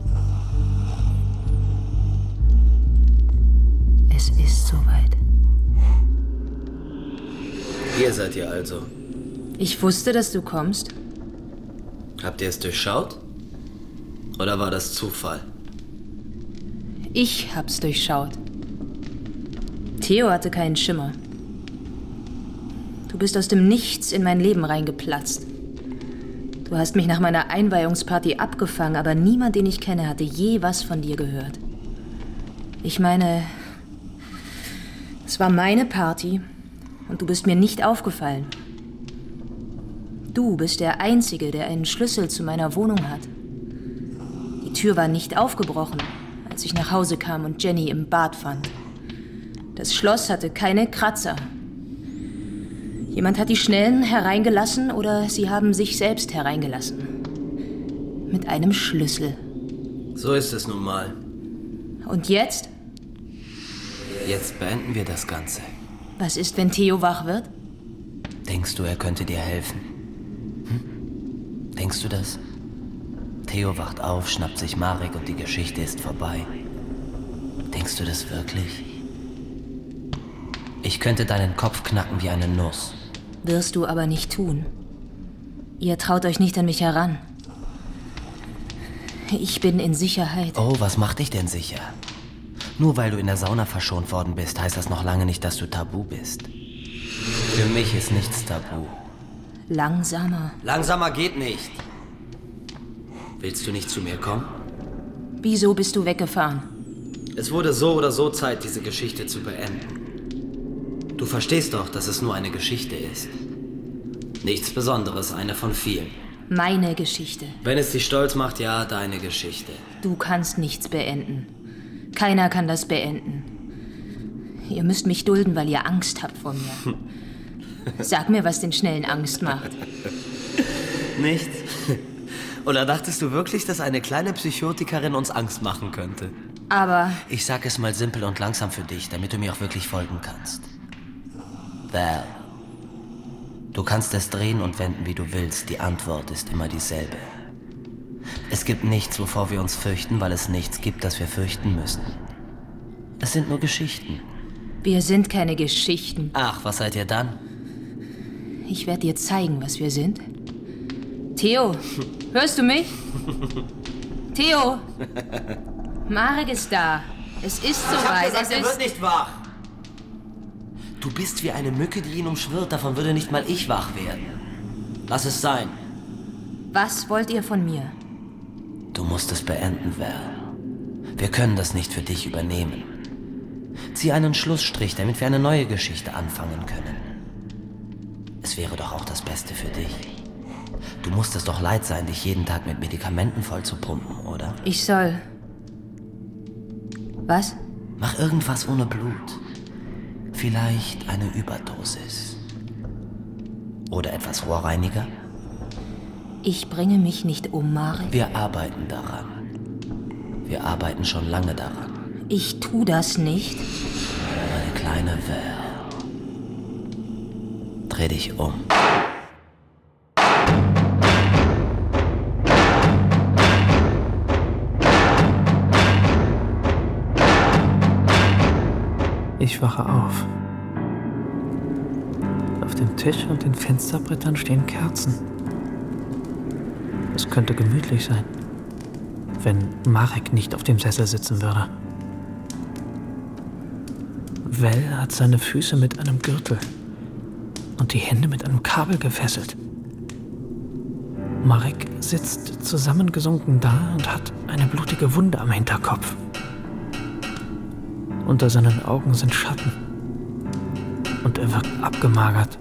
Es ist soweit.
Hier seid ihr also.
Ich wusste, dass du kommst.
Habt ihr es durchschaut? Oder war das Zufall?
Ich hab's durchschaut. Theo hatte keinen Schimmer. Du bist aus dem Nichts in mein Leben reingeplatzt. Du hast mich nach meiner Einweihungsparty abgefangen, aber niemand, den ich kenne, hatte je was von dir gehört. Ich meine, es war meine Party und du bist mir nicht aufgefallen. Du bist der Einzige, der einen Schlüssel zu meiner Wohnung hat. Die Tür war nicht aufgebrochen, als ich nach Hause kam und Jenny im Bad fand. Das Schloss hatte keine Kratzer. Jemand hat die Schnellen hereingelassen oder sie haben sich selbst hereingelassen. Mit einem Schlüssel.
So ist es nun mal.
Und jetzt?
Jetzt beenden wir das Ganze.
Was ist, wenn Theo wach wird?
Denkst du, er könnte dir helfen? Hm? Denkst du das? Theo wacht auf, schnappt sich Marek und die Geschichte ist vorbei. Denkst du das wirklich? Ich könnte deinen Kopf knacken wie eine Nuss.
Wirst du aber nicht tun. Ihr traut euch nicht an mich heran. Ich bin in Sicherheit.
Oh, was macht dich denn sicher? Nur weil du in der Sauna verschont worden bist, heißt das noch lange nicht, dass du tabu bist. Für mich ist nichts tabu.
Langsamer.
Langsamer geht nicht. Willst du nicht zu mir kommen?
Wieso bist du weggefahren?
Es wurde so oder so Zeit, diese Geschichte zu beenden. Du verstehst doch, dass es nur eine Geschichte ist. Nichts Besonderes, eine von vielen.
Meine Geschichte.
Wenn es dich stolz macht, ja, deine Geschichte.
Du kannst nichts beenden. Keiner kann das beenden. Ihr müsst mich dulden, weil ihr Angst habt vor mir. Sag mir, was den Schnellen Angst macht.
Nichts? Oder dachtest du wirklich, dass eine kleine Psychotikerin uns Angst machen könnte?
Aber...
Ich sag es mal simpel und langsam für dich, damit du mir auch wirklich folgen kannst. Val. Du kannst es drehen und wenden, wie du willst. Die Antwort ist immer dieselbe. Es gibt nichts, wovor wir uns fürchten, weil es nichts gibt, das wir fürchten müssen. Es sind nur Geschichten.
Wir sind keine Geschichten.
Ach, was seid ihr dann?
Ich werde dir zeigen, was wir sind. Theo, hörst du mich? Theo! Marek ist da. Es ist soweit.
Ich hab gesagt,
es
er
ist...
wird nicht wach. Du bist wie eine Mücke, die ihn umschwirrt. Davon würde nicht mal ich wach werden. Lass es sein.
Was wollt ihr von mir?
Du musst es beenden, Val. Wir können das nicht für dich übernehmen. Zieh einen Schlussstrich, damit wir eine neue Geschichte anfangen können. Es wäre doch auch das Beste für dich. Du musst es doch leid sein, dich jeden Tag mit Medikamenten voll zu pumpen, oder?
Ich soll... Was?
Mach irgendwas ohne Blut. Vielleicht eine Überdosis. Oder etwas Rohrreiniger?
Ich bringe mich nicht um, Marek.
Wir arbeiten daran. Wir arbeiten schon lange daran.
Ich tu das nicht.
Meine kleine Val. Dreh dich um.
Ich wache auf. Auf dem Tisch und den Fensterbrettern stehen Kerzen. Es könnte gemütlich sein, wenn Marek nicht auf dem Sessel sitzen würde. Val hat seine Füße mit einem Gürtel und die Hände mit einem Kabel gefesselt. Marek sitzt zusammengesunken da und hat eine blutige Wunde am Hinterkopf. Unter seinen Augen sind Schatten und er wirkt abgemagert.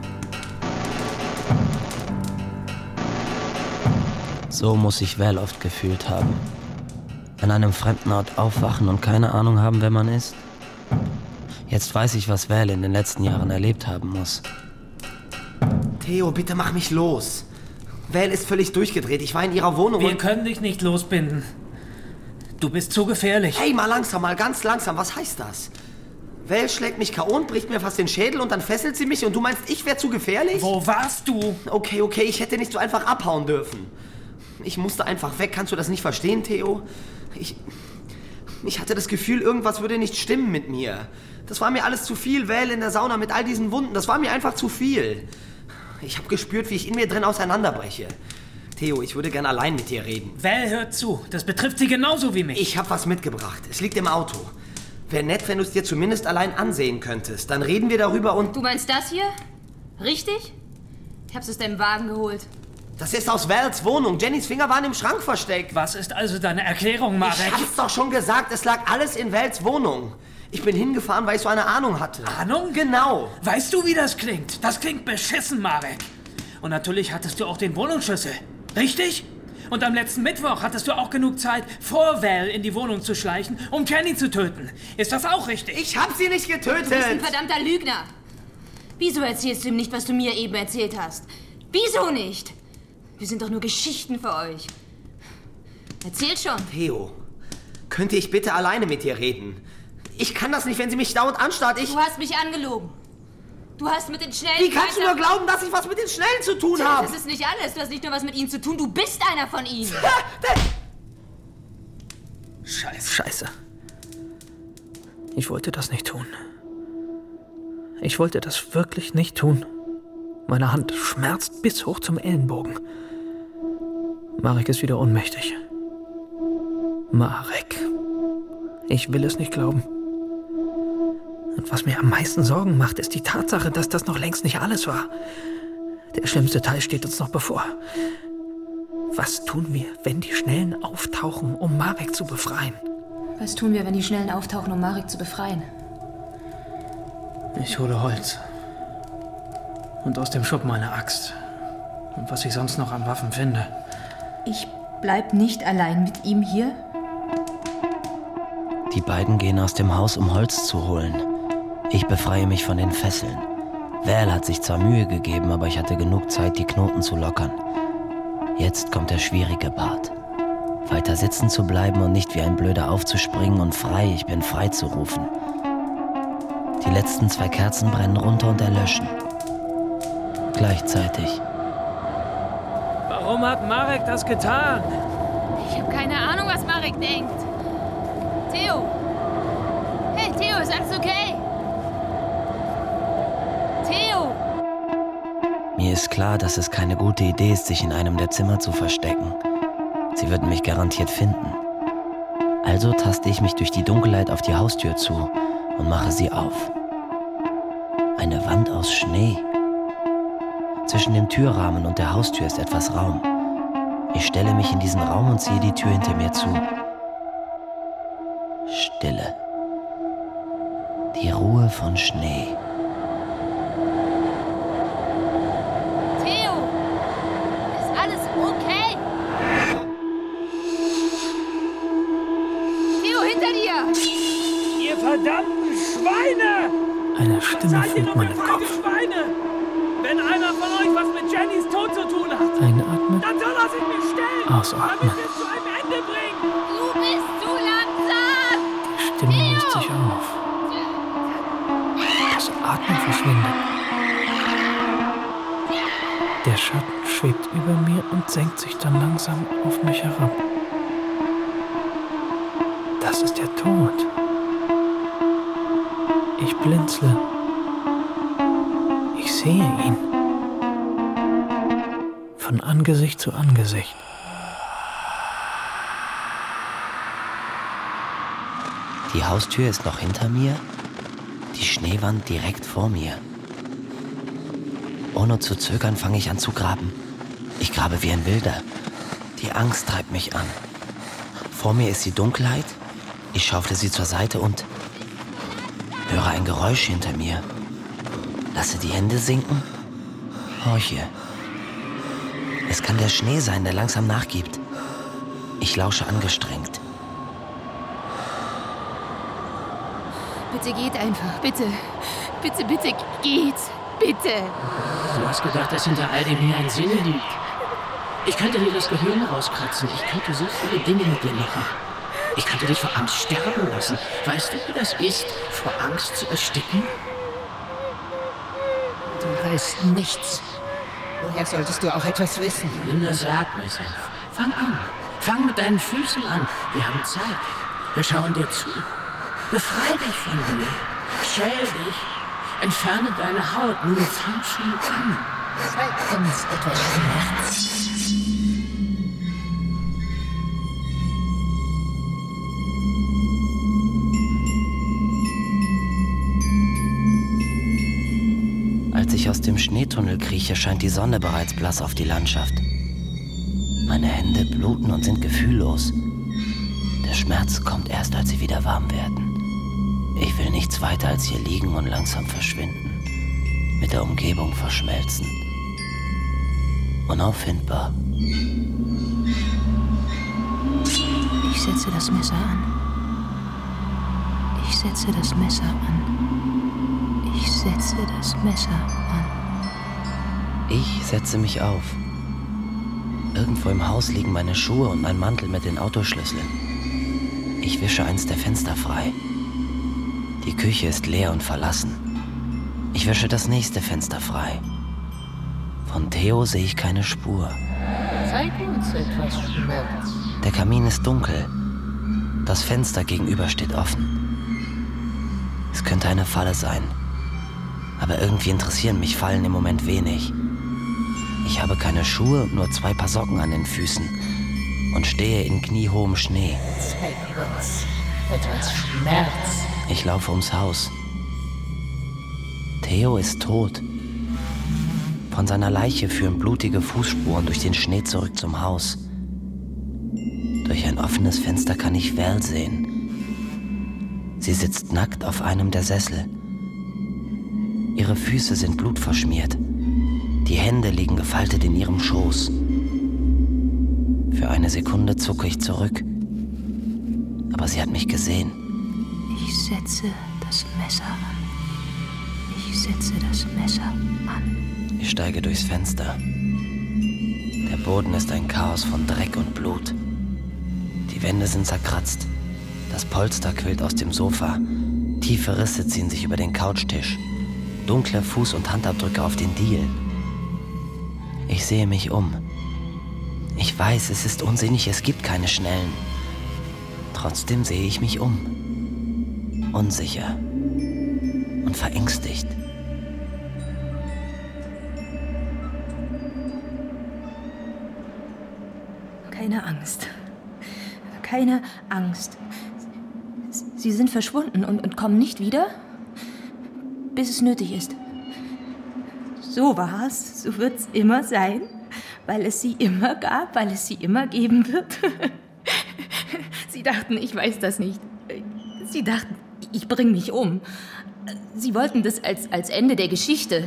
So muss sich Val oft gefühlt haben. An einem fremden Ort aufwachen und keine Ahnung haben, wer man ist. Jetzt weiß ich, was Val in den letzten Jahren erlebt haben muss. Theo, bitte mach mich los. Val ist völlig durchgedreht. Ich war in ihrer Wohnung.
Wir können dich nicht losbinden. Du bist zu gefährlich.
Hey, mal langsam, mal ganz langsam. Was heißt das?
Val schlägt mich K O und bricht mir fast den Schädel und dann fesselt sie mich und du meinst, ich wäre zu gefährlich?
Wo warst du?
Okay, okay, ich hätte nicht so einfach abhauen dürfen. Ich musste einfach weg. Kannst du das nicht verstehen, Theo? Ich... Ich hatte das Gefühl, irgendwas würde nicht stimmen mit mir. Das war mir alles zu viel, Val in der Sauna mit all diesen Wunden. Das war mir einfach zu viel. Ich habe gespürt, wie ich in mir drin auseinanderbreche. Theo, ich würde gern allein mit dir reden.
Val, hört zu. Das betrifft sie genauso wie mich.
Ich habe was mitgebracht. Es liegt im Auto. Wäre nett, wenn du es dir zumindest allein ansehen könntest. Dann reden wir darüber und...
Du meinst das hier? Richtig? Ich hab's aus deinem Wagen geholt.
Das ist aus Vals Wohnung. Jennys Finger waren im Schrank versteckt.
Was ist also deine Erklärung, Marek?
Ich hab's doch schon gesagt, es lag alles in Vals Wohnung. Ich bin hingefahren, weil ich so eine Ahnung hatte.
Ahnung?
Genau.
Weißt du, wie das klingt? Das klingt beschissen, Marek. Und natürlich hattest du auch den Wohnungsschlüssel. Richtig? Und am letzten Mittwoch hattest du auch genug Zeit, vor Val in die Wohnung zu schleichen, um Kenny zu töten. Ist das auch richtig?
Ich hab sie nicht getötet.
Du bist ein verdammter Lügner. Wieso erzählst du ihm nicht, was du mir eben erzählt hast? Wieso nicht? Wir sind doch nur Geschichten für euch. Erzähl schon.
Theo, könnte ich bitte alleine mit dir reden? Ich kann das nicht, wenn sie mich dauernd anstarrt. Ich...
Du hast mich angelogen. Du hast mit den Schnellen...
Wie kannst du nur glauben, dass ich was mit den Schnellen zu tun habe?
Das ist nicht alles. Du hast nicht nur was mit ihnen zu tun. Du bist einer von ihnen.
Scheiße. Scheiße. Ich wollte das nicht tun. Ich wollte das wirklich nicht tun. Meine Hand schmerzt bis hoch zum Ellenbogen. Marek ist wieder ohnmächtig. Marek. Ich will es nicht glauben. Und was mir am meisten Sorgen macht, ist die Tatsache, dass das noch längst nicht alles war. Der schlimmste Teil steht uns noch bevor. Was tun wir, wenn die Schnellen auftauchen, um Marek zu befreien?
Was tun wir, wenn die Schnellen auftauchen, um Marek zu befreien?
Ich hole Holz. Und aus dem Schuppen eine Axt. Und was ich sonst noch an Waffen finde.
Ich bleib nicht allein mit ihm hier?
Die beiden gehen aus dem Haus, um Holz zu holen. Ich befreie mich von den Fesseln. Val hat sich zwar Mühe gegeben, aber ich hatte genug Zeit, die Knoten zu lockern. Jetzt kommt der schwierige Part. Weiter sitzen zu bleiben und nicht wie ein Blöder aufzuspringen und frei, ich bin frei zu rufen. Die letzten zwei Kerzen brennen runter und erlöschen. Gleichzeitig.
Warum hat Marek das getan?
Ich habe keine Ahnung, was Marek denkt. Theo! Hey, Theo, ist alles okay? Theo!
Mir ist klar, dass es keine gute Idee ist, sich in einem der Zimmer zu verstecken. Sie würden mich garantiert finden. Also taste ich mich durch die Dunkelheit auf die Haustür zu und mache sie auf. Eine Wand aus Schnee. Zwischen dem Türrahmen und der Haustür ist etwas Raum. Ich stelle mich in diesen Raum und ziehe die Tür hinter mir zu. Stille. Die Ruhe von Schnee.
Theo! Ist alles okay? Theo, hinter dir!
Ihr verdammten Schweine!
Eine Stimme füllt meinen Kopf.
Schweine! Wenn einer von euch was mit Jennys Tod zu tun hat,
Einatmen.
dann soll er sich mir stellen,
Ausatmen.
damit wir es zu einem Ende bringen.
Du bist zu langsam!
Die Stimme löst sich auf. Das Atmen verschwindet. Der Schatten schwebt über mir und senkt sich dann langsam auf mich herab. Das ist der Tod. Ich blinzle. Ich sehe ihn. Von Angesicht zu Angesicht.
Die Haustür ist noch hinter mir, die Schneewand direkt vor mir. Ohne zu zögern fange ich an zu graben. Ich grabe wie ein Wilder. Die Angst treibt mich an. Vor mir ist die Dunkelheit. Ich schaufle sie zur Seite und höre ein Geräusch hinter mir. Lasse die Hände sinken. Horche. Es kann der Schnee sein, der langsam nachgibt. Ich lausche angestrengt.
Bitte geht einfach. Bitte. Bitte, bitte geht. Bitte.
Du hast gedacht, dass hinter all dem hier ein Sinn liegt. Ich könnte dir das Gehirn rauskratzen. Ich könnte so viele Dinge mit dir machen. Ich könnte dich vor Angst sterben lassen. Weißt du, wie das ist, vor Angst zu ersticken?
Du weißt nichts. Woher solltest du auch etwas wissen?
Na, sag mir, Senf. Fang an. Fang mit deinen Füßen an. Wir haben Zeit. Wir schauen dir zu. Befrei dich von dir. Schäl dich. Entferne deine Haut. Nun fang schon an.
Zeig uns etwas Schmerz.
Als ich aus dem Schneetunnel krieche, scheint die Sonne bereits blass auf die Landschaft. Meine Hände bluten und sind gefühllos. Der Schmerz kommt erst, als sie wieder warm werden. Ich will nichts weiter als hier liegen und langsam verschwinden. Mit der Umgebung verschmelzen. Unauffindbar.
Ich setze das Messer an. Ich setze das Messer an. Ich setze das Messer an.
Ich setze mich auf. Irgendwo im Haus liegen meine Schuhe und mein Mantel mit den Autoschlüsseln. Ich wische eins der Fenster frei. Die Küche ist leer und verlassen. Ich wische das nächste Fenster frei. Von Theo sehe ich keine Spur.
Zeig uns etwas Schmerz.
Der Kamin ist dunkel. Das Fenster gegenüber steht offen. Es könnte eine Falle sein. Aber irgendwie interessieren mich Fallen im Moment wenig. Ich habe keine Schuhe und nur zwei Paar Socken an den Füßen und stehe in kniehohem Schnee.
Zeig uns etwas Schmerz.
Ich laufe ums Haus. Theo ist tot. Von seiner Leiche führen blutige Fußspuren durch den Schnee zurück zum Haus. Durch ein offenes Fenster kann ich Val sehen. Sie sitzt nackt auf einem der Sessel. Ihre Füße sind blutverschmiert. Die Hände liegen gefaltet in ihrem Schoß. Für eine Sekunde zucke ich zurück. Aber sie hat mich gesehen.
Ich setze das Messer an. Ich setze das Messer an.
Ich steige durchs Fenster. Der Boden ist ein Chaos von Dreck und Blut. Die Wände sind zerkratzt. Das Polster quillt aus dem Sofa. Tiefe Risse ziehen sich über den Couchtisch. Dunkle Fuß- und Handabdrücke auf den Dielen. Ich sehe mich um. Ich weiß, es ist unsinnig, es gibt keine Schnellen. Trotzdem sehe ich mich um. Unsicher und verängstigt.
Keine Angst. Keine Angst. Sie sind verschwunden und, und kommen nicht wieder, bis es nötig ist. So war es, so wird es immer sein, weil es sie immer gab, weil es sie immer geben wird. Sie dachten, ich weiß das nicht. Sie dachten, ich bringe mich um. Sie wollten das als, als Ende der Geschichte.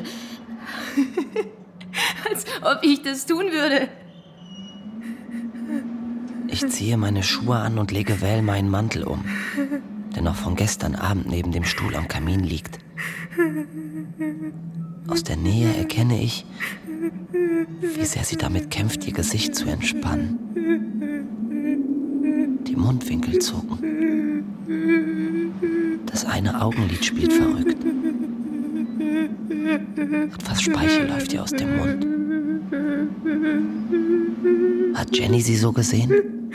Als ob ich das tun würde.
Ich ziehe meine Schuhe an und lege Val meinen Mantel um, der noch von gestern Abend neben dem Stuhl am Kamin liegt. Aus der Nähe erkenne ich, wie sehr sie damit kämpft, ihr Gesicht zu entspannen. Die Mundwinkel zucken. Das eine Augenlid spielt verrückt. Etwas Speichel läuft ihr aus dem Mund. Hat Jenny sie so gesehen?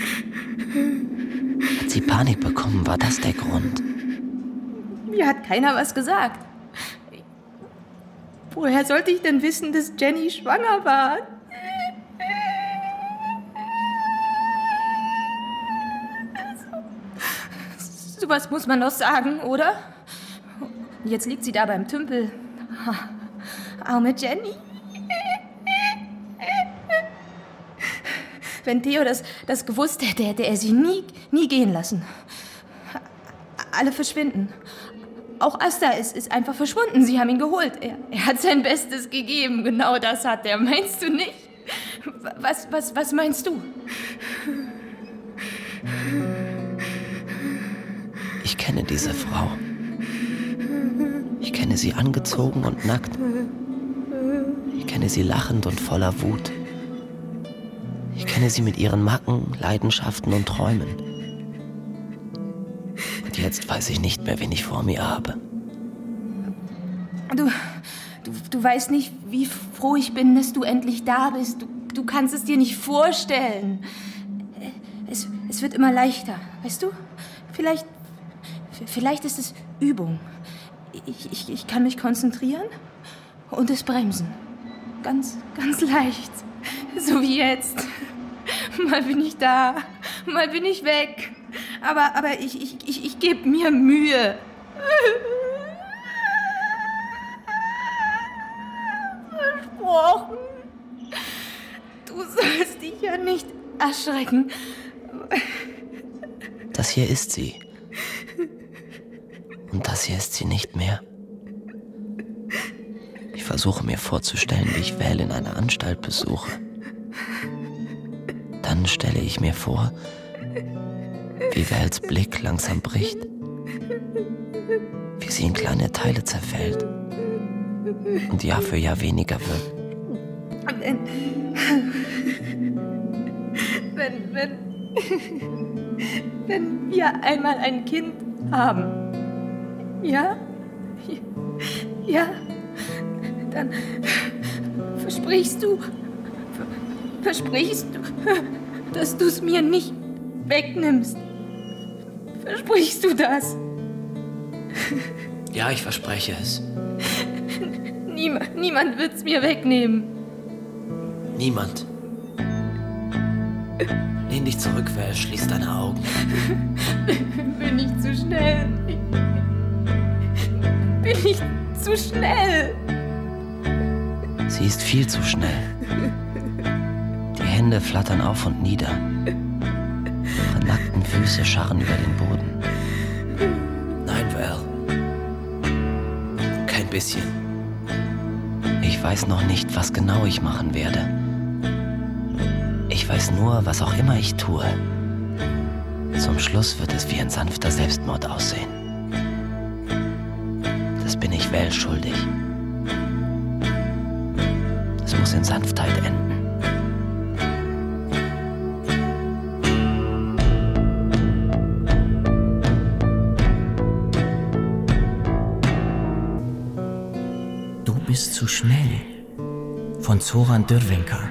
Hat sie Panik bekommen? War das der Grund?
Mir hat keiner was gesagt. Woher sollte ich denn wissen, dass Jenny schwanger war? So was muss man doch sagen, oder? Jetzt liegt sie da beim Tümpel. Arme Jenny. Wenn Theo das, das gewusst hätte, hätte er sie nie, nie gehen lassen. Alle verschwinden. Auch Asta ist, ist einfach verschwunden. Sie haben ihn geholt. Er, er hat sein Bestes gegeben. Genau das hat er. Meinst du nicht? Was, was, was meinst du?
Ich kenne diese Frau. Ich kenne sie angezogen und nackt. Ich kenne sie lachend und voller Wut. Ich kenne sie mit ihren Macken, Leidenschaften und Träumen. Jetzt weiß ich nicht mehr, wen ich vor mir habe.
Du, du, du weißt nicht, wie froh ich bin, dass du endlich da bist. Du, du kannst es dir nicht vorstellen. Es, es wird immer leichter, weißt du? Vielleicht, vielleicht ist es Übung. Ich, ich, ich kann mich konzentrieren und es bremsen. Ganz, ganz leicht. So wie jetzt. Mal bin ich da, mal bin ich weg. Aber, aber ich, ich, ich, ich gebe mir Mühe. Versprochen. Du sollst dich ja nicht erschrecken.
Das hier ist sie. Und das hier ist sie nicht mehr. Ich versuche mir vorzustellen, wie ich Val in einer Anstalt besuche. Dann stelle ich mir vor, wie Vals Blick langsam bricht, wie sie in kleine Teile zerfällt und Jahr für Jahr weniger wird.
Wenn, wenn, wenn, wenn wir einmal ein Kind haben, ja, ja, dann versprichst du, versprichst du, dass du es mir nicht wegnimmst. Versprichst du das?
Ja, ich verspreche es.
Niemand, niemand wird es mir wegnehmen.
Niemand. Lehn dich zurück, Val, schließ deine Augen.
Bin ich zu schnell? Bin ich zu schnell?
Sie ist viel zu schnell. Die Hände flattern auf und nieder. Ihre nackten Füße scharren über den Boden. Nein, Val. Kein bisschen. Ich weiß noch nicht, was genau ich machen werde. Ich weiß nur, was auch immer ich tue. Zum Schluss wird es wie ein sanfter Selbstmord aussehen. Das bin ich Val schuldig. Es muss in Sanftheit enden.
Du bist zu schnell. Von Zoran Dürvinka.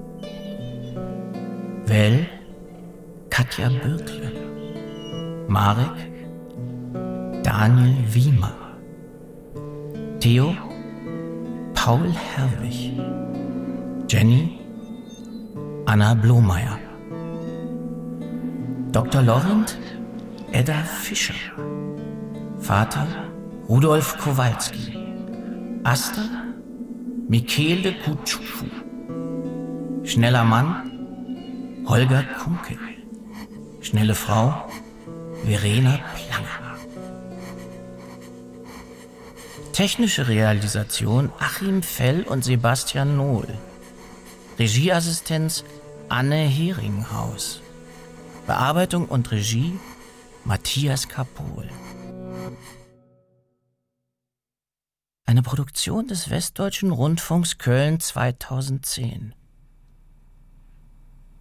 Val, Katja Bürkle. Marek, Daniel Wiemer. Theo, Paul Herwig. Jenny, Anna Blomeyer. Doktor Laurent, Edda Fischer. Vater, Rudolf Kowalski. Asta, Michele Kutschufu. Schneller Mann, Holger Kunkel. Schnelle Frau, Verena Planger. Technische Realisation Achim Fell und Sebastian Nohl. Regieassistenz Anne Heringhaus. Bearbeitung und Regie Matthias Kapohl. Eine Produktion des Westdeutschen Rundfunks Köln zweitausendzehn.